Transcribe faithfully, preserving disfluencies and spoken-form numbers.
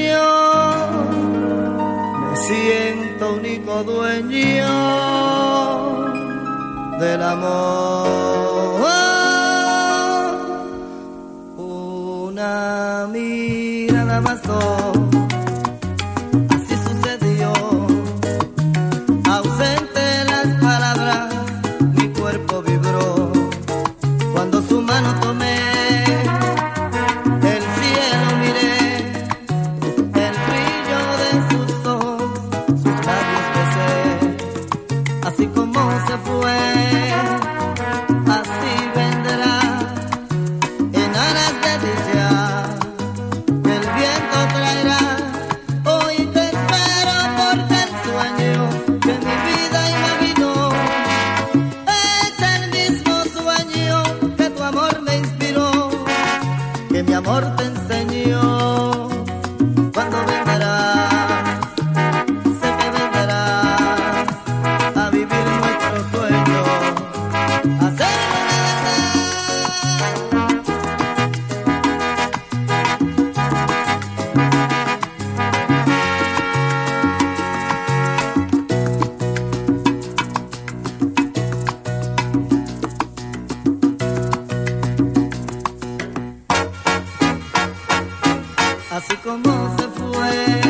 sueño me siento único dueño del amor. Una mirada bastó, así sucedió. Ausente las palabras, mi cuerpo vibró cuando su mano tomé. El cielo miré, el brillo de sus ojos, sus labios besé. Así como se fue, así vendrá, en aras de dicha que el viento traerá. Hoy te espero porque el sueño que mi vida imaginó es el mismo sueño que tu amor me inspiró, que mi amor te enseñó. Cuando vendrás, sé que vendrás a vivir nuestro sueño, a hacerlo realidad. Así como se fue,